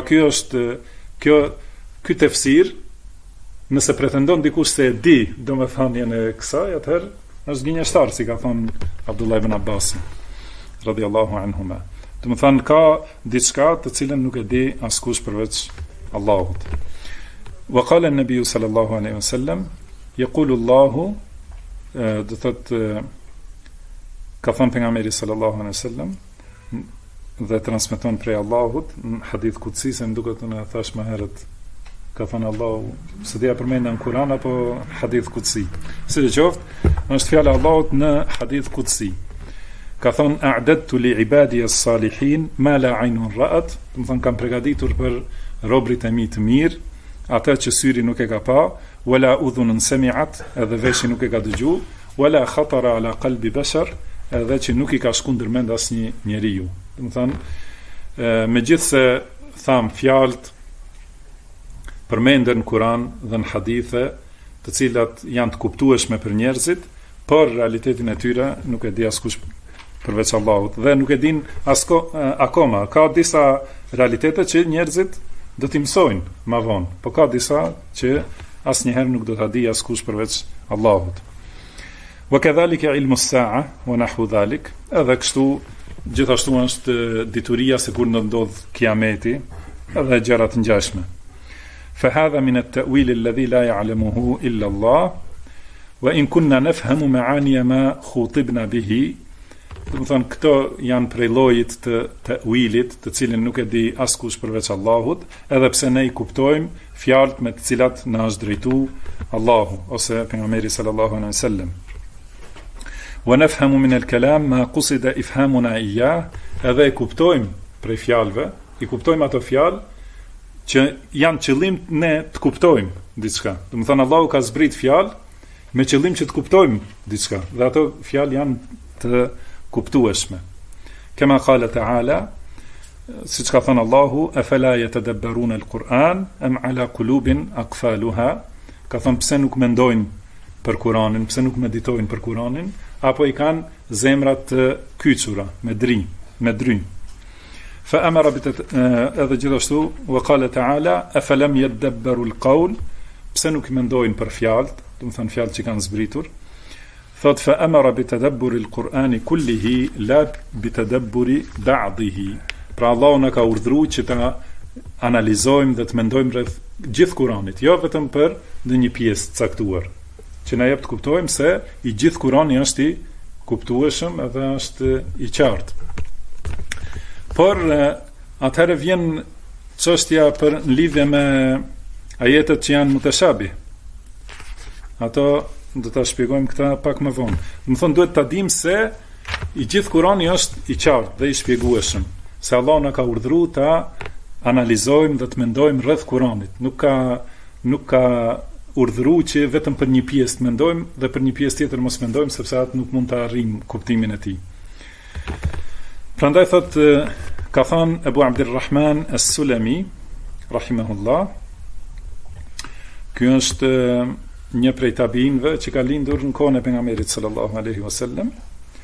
ky tefsir, nëse pretendon dikush se e di domethënien e kësaj, atëherë është gënjeshtar, si ka thënë Abdullah ibn Abbas radhiyallahu anhuma. Domethënë ka diçka të cilën nuk e di askush përveç Allahut. Wa qala an-nabiy sallallahu alaihi wasallam yaqulu Allahu, do thot ka thënë pejgamberi sallallahu alaihi wasallam dhe transmeton prej Allahut në hadith kutsi, se më duket unë e thash më herët, ka thënë Allahu, se dia përmendën në Kur'an apo hadith kutsi. Sidoqoftë, është fjala e Allahut në hadith kutsi. Ka thënë a'dadtu li ibadi as-salihin ma la 'aynun ra'at, do të thonë kam përgatitur për robrit e mi të mirë atë që syri nuk e ka pa, wala udhunun sami'at, edhe veshi nuk e ka dëgju, wala khatara ala qalbi bashar, edhe që nuk i ka shku ndërmend asnjë njeriu. Do të thonë, megjithse tham fjalët përmenden në Kur'an dhe në hadithe, të cilat janë të kuptueshme për njerëzit, por realitetin e tyre nuk e di askush përveç Allahut, dhe nuk e din akoma. Ka disa realitete që njerëzit do t'i mësojnë më vonë, por ka disa që asnjëherë nuk do ta di askush përveç Allahut. Wa kadhalika ilmu as-sa'a wa nahwu dhalik, edhe kështu gjithashtu është dituria se kur do ndodh kiameti, edhe gjëra të ngjashme. فهذا من التأويل الذي لا يعلمه إلا الله وإن كنا نفهم معاني ما خوطبنا به. Do të thonë, këto janë prej llojit të ta'wilit, të cilin nuk e di askush përveç Allahut, edhe pse ne i kuptojmë fjalët me të cilat na është drejtuar Allahu ose pejgamberi sallallahu alaihi wasallam. Wa nafhamu min al-kalam ma qusida ifhamuna iyyah, edhe i kuptojmë prej fjalëve, i kuptojmë ato fjalë që janë qëllim ne të kuptojmë diçka. Do të thonë, Allahu ka zbrit fjalë me qëllim që të kuptojmë diçka, dhe ato fjalë janë të kuptueshme. Kema qala ta'ala, siç ka thënë Allahu, afala yatadabbaruna al-Qur'an am ala qulubin aqfaluha, ka thënë pse nuk mendojnë për Kur'anin, pse nuk meditojnë për Kur'anin, apo i kanë zemrat të kyçura, me dry. Fa amara edhe gjithashtu, wa qala ta'ala afalam yadabbaru al-qawl, pse nuk mendojnë për fjalët, do të thënë fjalët që kanë zbritur. Thot fa amara bi tadabburi al-Qur'ani kullihi la bi tadabburi ba'dihi. Pra Allahu na ka urdhëruar që ta analizojmë dhe të mendojmë rreth gjithë Kur'anit, jo vetëm për një pjesë të caktuar, që na jep të kuptojmë se i gjithë Kur'ani është i kuptueshëm edhe është i qartë. Por atëherë vjen çështja për në lidhje me ajetet që janë mutashabih. Ato do ta shpjegojmë këta pak më vonë. Do të thonë, duhet ta dimë se i gjithë Kurani është i qartë dhe i shpjegueshëm, se Allah na ka urdhëruar ta analizojmë dhe të mendojmë rreth Kuranit. Nuk ka urdhëruar që vetëm për një pjesë të mendojmë dhe për një pjesë tjetër mos mendojmë, sepse atë nuk mund ta arrijmë kuptimin e tij. Prandaj thot, ka thënë Abu Abdurrahman as-Sulami rahimahullah, ky është një prej tabiinëve që ka lindur në kohën e pejgamberit sallallahu alaihi wasallam,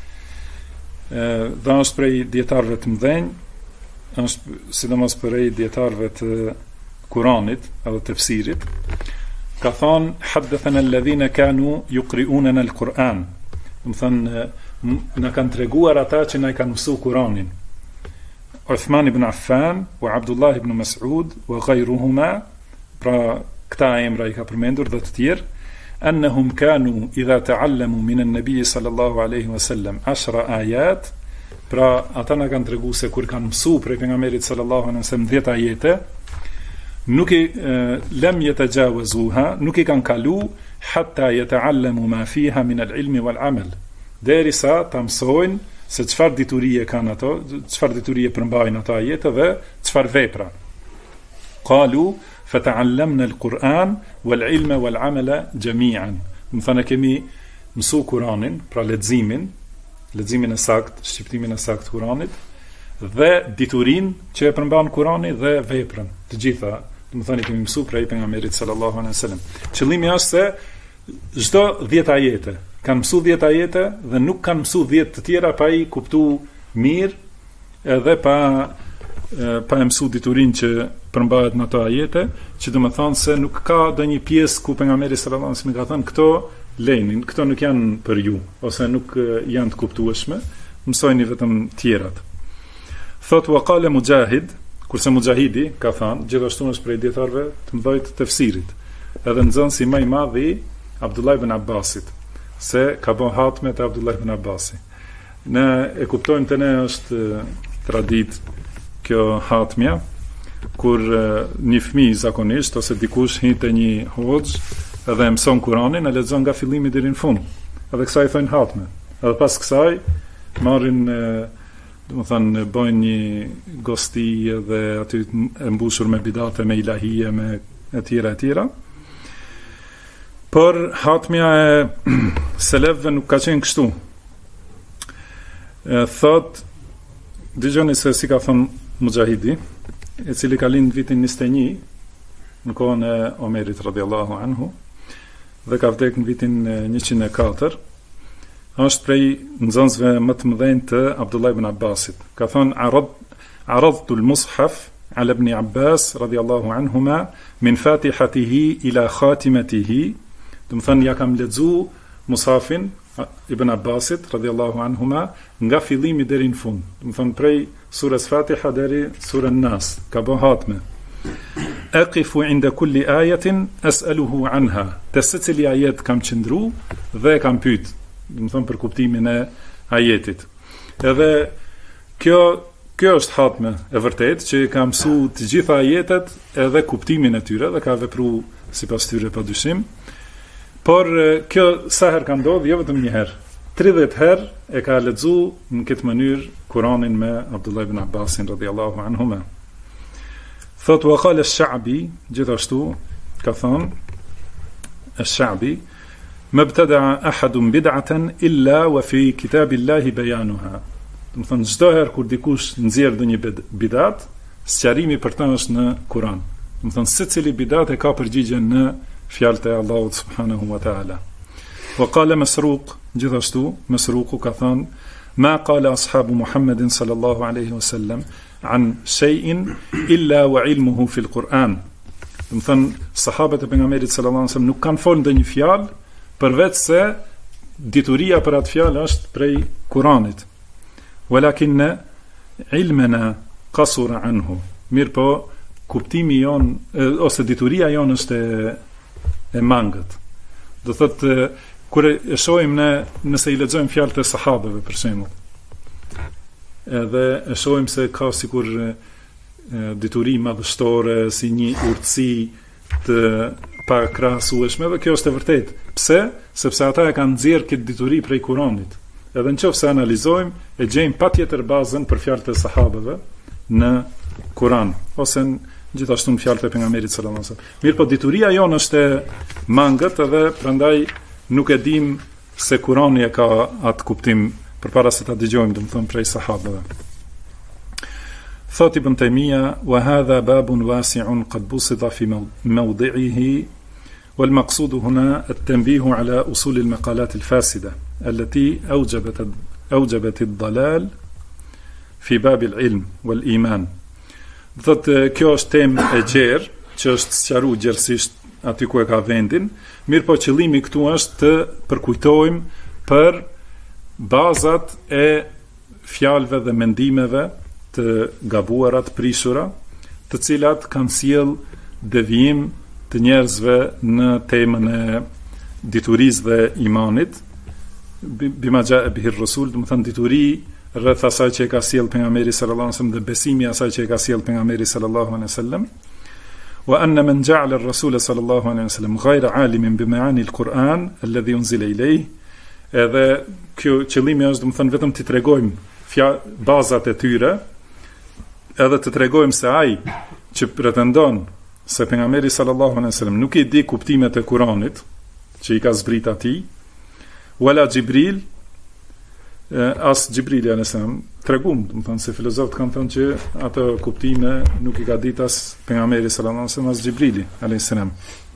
dhe është prej dietarëve të mëdhenj, është sidomos prej dietarëve të Kuranit apo tefsirit. Ka thënë, haddathana alladhina kanu yuqri'unana al-Quran, do të thonë, na kanë treguar ata që na kanë mësuar Kuranin, Uthman ibn Affan wa Abdullah ibn Mas'ud wa ghayruhuma, pra këta emra i ka përmendur dhe të tjerë, annahum kanu idha ta'allamu min an-nabi sallallahu alaihi wasallam 10 ayat, pra ata na kanë treguar se kur kanë mësuar prej pejgamberit sallallahu alaihi wasallam 10 ajete, nuk i lam yatajawazuha, nuk i kanë kalu hatta yata'allamu ma fiha min al-ilmi wal-amal, derisa ta mësojnë se çfarë diturie kanë ato, çfarë diturie përmbajnë ata ajete dhe çfarë vepra. Qalu fata'allamna al-Qur'an wal-ilma wal-amala jami'an. Do të thonë kemi mësu Kur'anin, pra leximin e sakt, shqiptimin e sakt Kur'anit dhe diturin që e përmban Kur'ani dhe veprën, të gjitha. Do të thonë kemi mësu prej pejgamberit sallallahu alaihi wasallam. Qëllimi është se çdo 10 ajete kanë mësu 10 ajete dhe nuk kanë mësu 10 të tjera pa i kuptu mirë edhe pa e mësu diturin që përmbahet në ato ajete, që do të thonë se nuk ka ndonjë pjesë ku pejgamberi sallallahu alaihi wasallam ka thënë këto lenin, këto nuk janë për ju ose nuk janë të kuptueshme, mësojni vetëm tjerat. Thot wa qala Mujahid, kurse Mujahidi ka thënë, gjithashtu është prej dietarëve të mëdhtë të tefsirit, edhe nxënësi më i madh i Abdullah ibn Abbasit, se ka bën hatme te Abdullah ibn Abbasi. Ne e kuptojmë të ne është tradit kjo hatmja, kur një fëmijë zakonisht ose dikush hyn te një hoxh edhe mëson Kur'anin, e lexon nga fillimi deri në fund. Edhe kësaj thonë hatme. Edhe pas kësaj marrin, do të thonë, bëjnë një gosti dhe aty e mbushur me bidate, me ilahie, me etj. Por hatmja e selefëve nuk ka qenë kështu. Thot, dëgjoni se si ka thënë Mujahidi, i cili ka lind vitin 21 në kohën e Omerit radhiyallahu anhu dhe ka vdekur në vitin 104. Është prej nxënësve më të mëdhenj të Abdullah ibn Abbasit. Ka thënë aradtu al-mushaf ala ibn Abbas radhiyallahu anhuma min fatihatihi ila khatimatihi. Do të thënë ja kam lexu mushafin ibn Abbasit radhiyallahu anhuma nga fillimi deri në fund. Do të thënë prej surës Fatiha deri surën Nas, ka bën hatme. Aqifu inda kulli ayatin as'aluhu anha. Te secili ajet kam qëndru dhe kam pyet, do të thënë për kuptimin e ajetit. Edhe kjo është hatme e vërtet që ka mësu të gjitha ajetet edhe kuptimin e tyre dhe ka vepru sipas tyre padyshim. Por kjo sa herë ka ndodhur, jo vetëm një herë. 30 herë e ka lexu në këtë mënyrë Kur'anin me Abdullah ibn Abbasin radhiyallahu anhuma. Thot wa qala ash-Sha'bi, gjithashtu ka thënë ash-Sha'bi, mabtada'a ahadun bid'atan illa wa fi kitabillahi bayanuha. Do të thonë çdo herë kur dikush nxjerr ndonjë bidat, sqarimi për ta është në Kur'an. Do të thonë secili bidat e ka përgjigjen në fjalët e Allahut subhanahu wa ta'ala. Wa qala Masruq, gjithashtu Masruqu ka thënë ma qala ashabu Muhammedin sallallahu alaihi wasallam an shay'in illa wa ilmuhu fil Qur'an. Do të thënë sahabët e pejgamberit sallallahu alaihi wasallam nuk kanë folur ndonjë fjalë përveç se dituria për atë fjalë është prej Kur'anit. Walakin ilmana qasura anhu. Mirpo kuptimi jon ose dituria jon është e mangët. Do thotë kur e shohim ne nëse i lexojmë fjalët e sahabëve për shembull, edhe e shohim se ka sikur dituri madhështore, si një urtësi të pakrahasueshme, dhe kjo është e vërtetë. Pse? Sepse ata e kanë nxjerrë këtë dituri prej Kuranit. Edhe nëse analizojmë, e gjejmë patjetër bazën për fjalët e sahabëve në Kuran, ose gjithashtu në fjalët e pejgamberit sallallahu alajhi wasallam. Mirë, po dituria jonë është e mangët, edhe prandaj nuk e dim se Kurani e ka atë kuptim përpara se ta dëgjojmë, domethënë prej sahabëve. Thot Ibn Taymija, wa hadha babun wasi'un qad busita fi mawdi'ihi wal maqsud huna at-tanbih ala usul al-maqalat al-fasida allati awjabat ad-dalal fi bab al-ilm wal-iman. Thot kjo është temë e gjerë që është sqaruar gjerësisht aty ku e ka vendin, mirë po qëllimi këtu është të përkujtojmë për bazat e fjalëve dhe mendimeve të gabuara, të prishura, të cilat kanë sjell devijim të njerëzve në temën e diturisë dhe imanit, bima ja'a bihi ar-rasul, do të thonë dituri rreth asaj që e ka sjell pejgamberi sallallahu alaihi wasallam dhe besimi asaj që e ka sjell pejgamberi sallallahu alaihi wasallam. Wa anna man ja'ala ar-rasul sallallahu alaihi wasallam ghayra alimin bi ma'ani al-Qur'an alladhi unzila ilayhi edhe kjo qëllimi është, domethënë, vetëm t'i tregojmë bazat e tyre, edhe të tregojmë se ai që pretendon se pejgamberi sallallahu alaihi wasallam nuk i di kuptimet e Kuranit që i ka zbrit atij, wala Gjibril, as Gjibrili alaihi salam, tregum, domethënë se filozofët kanë thënë që ato kuptime nuk i ka ditë as pejgamberi sallallahu alaihi wasallam as Gjibrili alaihi salam.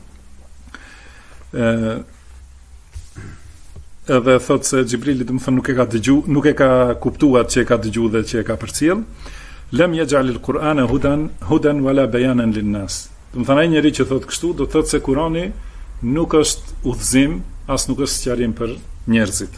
Edhe thotë se Gjibrili domethënë nuk e ka kuptuar që e ka dëgjuar dhe që e ka përcjell. Lam yaj'al al-Qur'ana hudan wala bayanan lin-nas. Domethënë ai njeriu që thotë kështu do të thotë se Kurani nuk është udhëzim, as nuk është sqarim për njerëzit.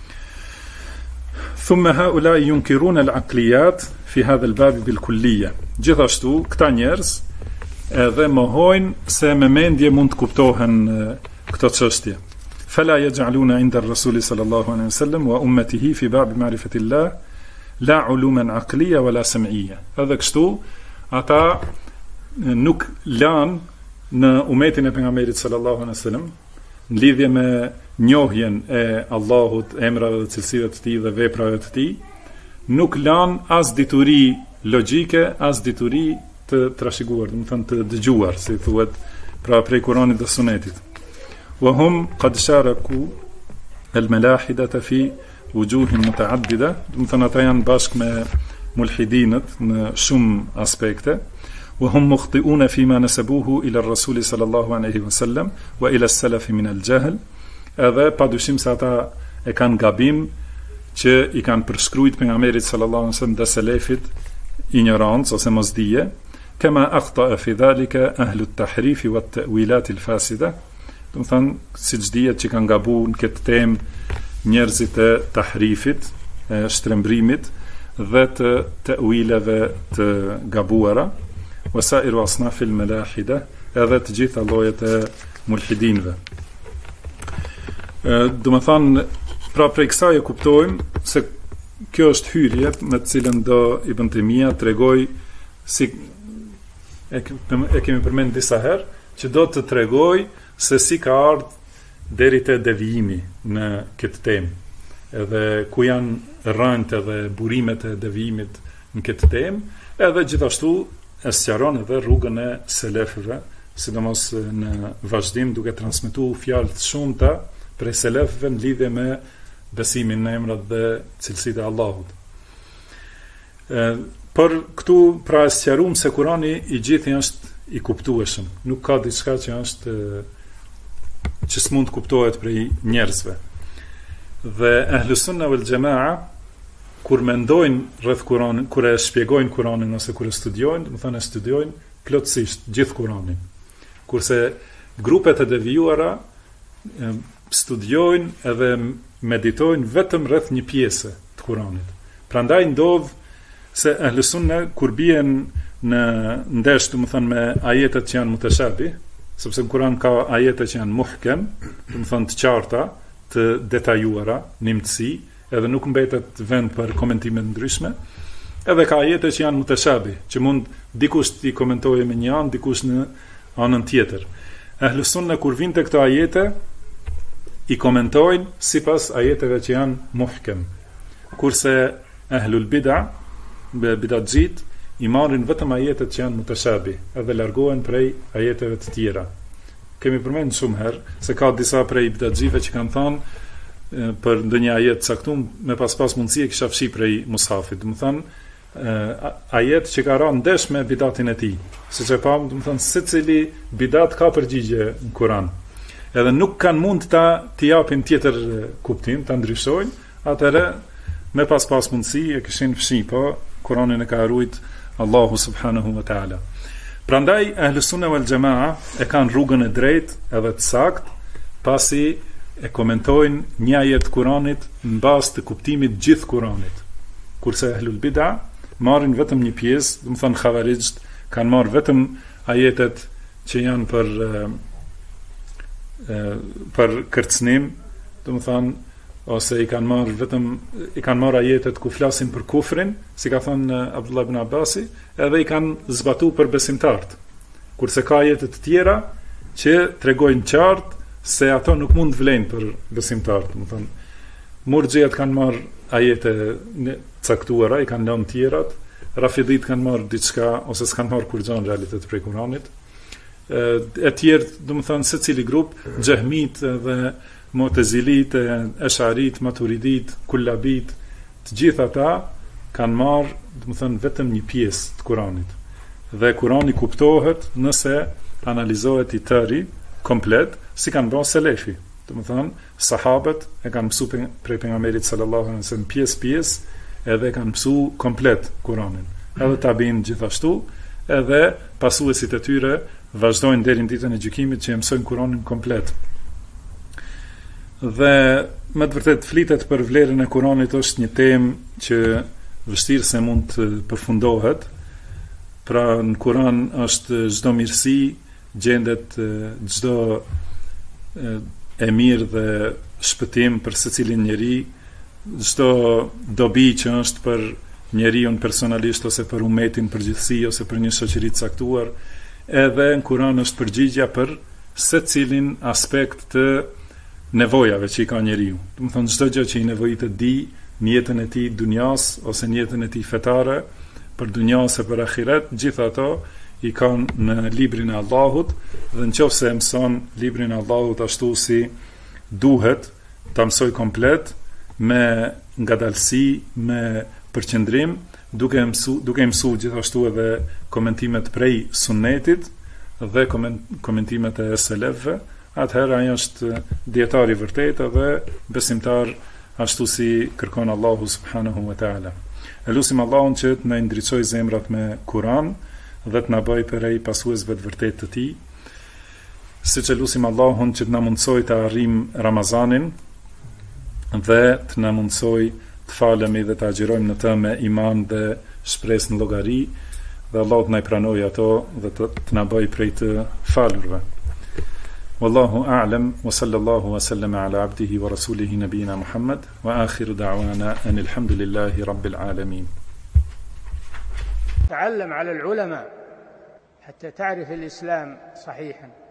Thumma haula yunkiruna al-aqliyat fi hadha al-bab bil-kulliyya. Gjithashtu këta njerëz edhe mohojnë se me mendje mund të kuptohen këto çështje. Fala yaj'aluna 'inda ar-rasuli sallallahu alaihi wasallam wa ummatihi fi bab ma'rifati Allah la uluman aqliya wala sam'iyya. Edhe kështu ata nuk lanë në umetin e pejgamberit sallallahu alaihi wasallam në lidhje me njohjen e Allahut, emrave dhe cilësive të tij dhe veprave të tij, nuk lanë as dituri logjike, as dituri të trashëguar, domethënë të dëgjuar, si thuhet, pra prej Kuranit dhe Sunetit. Wa hum qad sharaku al-malahidata fi wujuhin muta'addida, domethënë ata janë bashkë me mulhidinët në shumë aspekte. وهم مخطئون فيما نسبوه إلى الرسول صلى الله عليه وسلم وإلى السلف من الجهل. Edhe padyshim se ata e kanë gabim që i kanë përshkruajtur pejgamberit sallallahu alaihi wasallam dhe selefit ignorancë ose mosdije, kama akhta fi dhalika ahlu at-tahrif wa at-ta'wilat al-fasida. Do të thonë siç dihet që kanë gabuar në këtë temë njerëzit e tahrifit, e shtrembrimit dhe të ta'wilave të gabuara. Wasairu asnafil malahida, edhe të gjitha llojet e mulhidinëve. Do të thonë, pra prej kësaj e kuptojmë se kjo është hyrje me të cilën do Ibn Taymija tregoj si e kemi përmendur disa herë, që do të tregoj se si ka ardhur deri te devijimi në këtë temë, edhe ku janë rënjtë edhe burimet e devijimit në këtë temë, edhe gjithashtu e sqaron edhe rrugën e selefëve, sidomos në vazhdim duke transmetuar fjalë të shumta prej selefëve në lidhje me besimin në emrat dhe cilësitë e Allahut. Por këtu pra e sqaruam se Kurani i gjithë është i kuptueshëm, nuk ka diçka që është që s'mund të kuptohet prej njerëzve. Dhe Ahlus Sunna wal Jamaa kur mendojnë rreth Kuranit, kur e shpjegojnë Kuranin ose kur e studiojnë, do të thonë studiojnë plotësisht gjithë Kuranin. Kurse grupet e devijuara studiojnë edhe meditojnë vetëm rreth një pjesë të Kuranit. Prandaj ndodh se Ahlus Sunna kur bien në ndesh, do të thonë me ajetet që janë mutashabih, sepse në Kuran ka ajete që janë muhkem, do të thonë të qarta, të detajuara, në imtësi, edhe nuk mbetet vend për komentime ndryshme, edhe ka ajete që janë mutashabih, që mund dikush t'i komentojë me një anë, dikush në anën tjetër. Ahlus Sunna kur vijnë te këto ajete, i komentojnë sipas ajeteve që janë muhkem. Kurse Ahlul Bid'a, bidatxhit, i marrin vetëm ajetet që janë mutashabih, edhe largohen prej ajeteve të tjera. Kemi përmendur shumë herë se ka disa prej bidatxhive që kanë thënë për ndonjë ajet caktuar me pas mundësi e kisha fshi prej mushafit. Do të thonë ajet që ka rënë ndesh me bidatin e tij. Siç e pam, do të thonë secili bidat ka përgjigje në Kur'an. Edhe nuk kanë mund t'i japin tjetër kuptim, ta ndryshojnë, atëherë me pas mundësi e kishin fshi, po Kur'anin e ka ruajt Allahu subhanahu wa taala. Prandaj Ahlus Sunna wal Jamaa e kanë rrugën e drejtë edhe të saktë, pasi e komentojnë një ajet Kuranit në bazë të kuptimit gjithë Kuranit. Kurse Ahlul Bid'a marrin vetëm një pjesë, do të thonë Khawarijt kanë marrë vetëm ajetet që janë për kërcënim, do të thonë, ose i kanë marrë ajetet ku flasin për kufrin, si ka thënë Abdullah ibn Abbasi, edhe i kanë zbatuar për besimtarët. Kurse ka ajetet të tjera që tregojnë qartë se ato nuk mund vlejnë për besimtarët, do të thonë. Murxhiat kanë marrë ajete caktuara, i kanë lënë tjerat. Rafidit kanë marrë diçka ose s'kanë marrë kur gjanë realitet prej Kuranit. E tjerë, do të thonë secili grup, Xehmit dhe Mu'tazilit, Esharit, Maturidit, Kullabit, të gjithë ata kanë marrë, do të thonë vetëm një pjesë të Kuranit. Dhe Kurani kuptohet nëse analizohet i tëri komplet, si kanë bërë selefi. Do të thonë sahabët e kanë mësuar prej pejgamberit sallallahu alaihi wasallam pjesë edhe kanë mësu komplet Kuranin. Edhe tabiin gjithashtu, edhe pasuesit e tyre vazhdojnë deri në ditën e gjykimit që e mësojnë Kuranin komplet. Dhe me të vërtet flitet për vlerën e Kuranit është një temë që vështirë se mund të përfundohet. Pra në Kuran është çdo mirësi, gjendet çdo e mirë dhe shpëtim për secilin njeri, çdo dobi që është për njeriu personalisht ose për umetin përgjithësi ose për një shoqëri të caktuar, edhe në Kur'an është përgjigja për secilin aspekt të nevojave që i ka njeriu. Do të thonë çdo gjë që i nevojitet di në jetën e tij dunjas ose në jetën e tij fetare, për dunjas e për ahiret, gjithë ato i kanë në librin e Allahut, dhe nëse e mëson librin e Allahut ashtu si duhet, ta mësoj komplet, me ngadalësi, me përqendrim, duke mësu gjithashtu edhe komentimet prej sunnetit dhe komentimet e selefëve, atëherë ai është dietar i vërtetë dhe besimtar ashtu si kërkon Allahu subhanahu wa taala. Elusim Allahun që të na ndriçojë zemrat me Kur'an dhe të na bëjë prej pasuesve të vërtetë të tij. Siç elusim Allahun që të na mundsojë të arrijm Ramazanin dhe të na mundsojë të falemi dhe të agjërojmë në të me iman dhe shpresë në llogari, dhe Allahu të na pranojë ato dhe të na bëjë prej të falurve. Wallahu a'lam wa sallallahu wa sallama ala abdihi wa rasulihi nabina Muhammad wa akhiru da'wana anil hamdulillahi rabbil alamin. تعلم على العلماء حتى تعرف الإسلام صحيحا.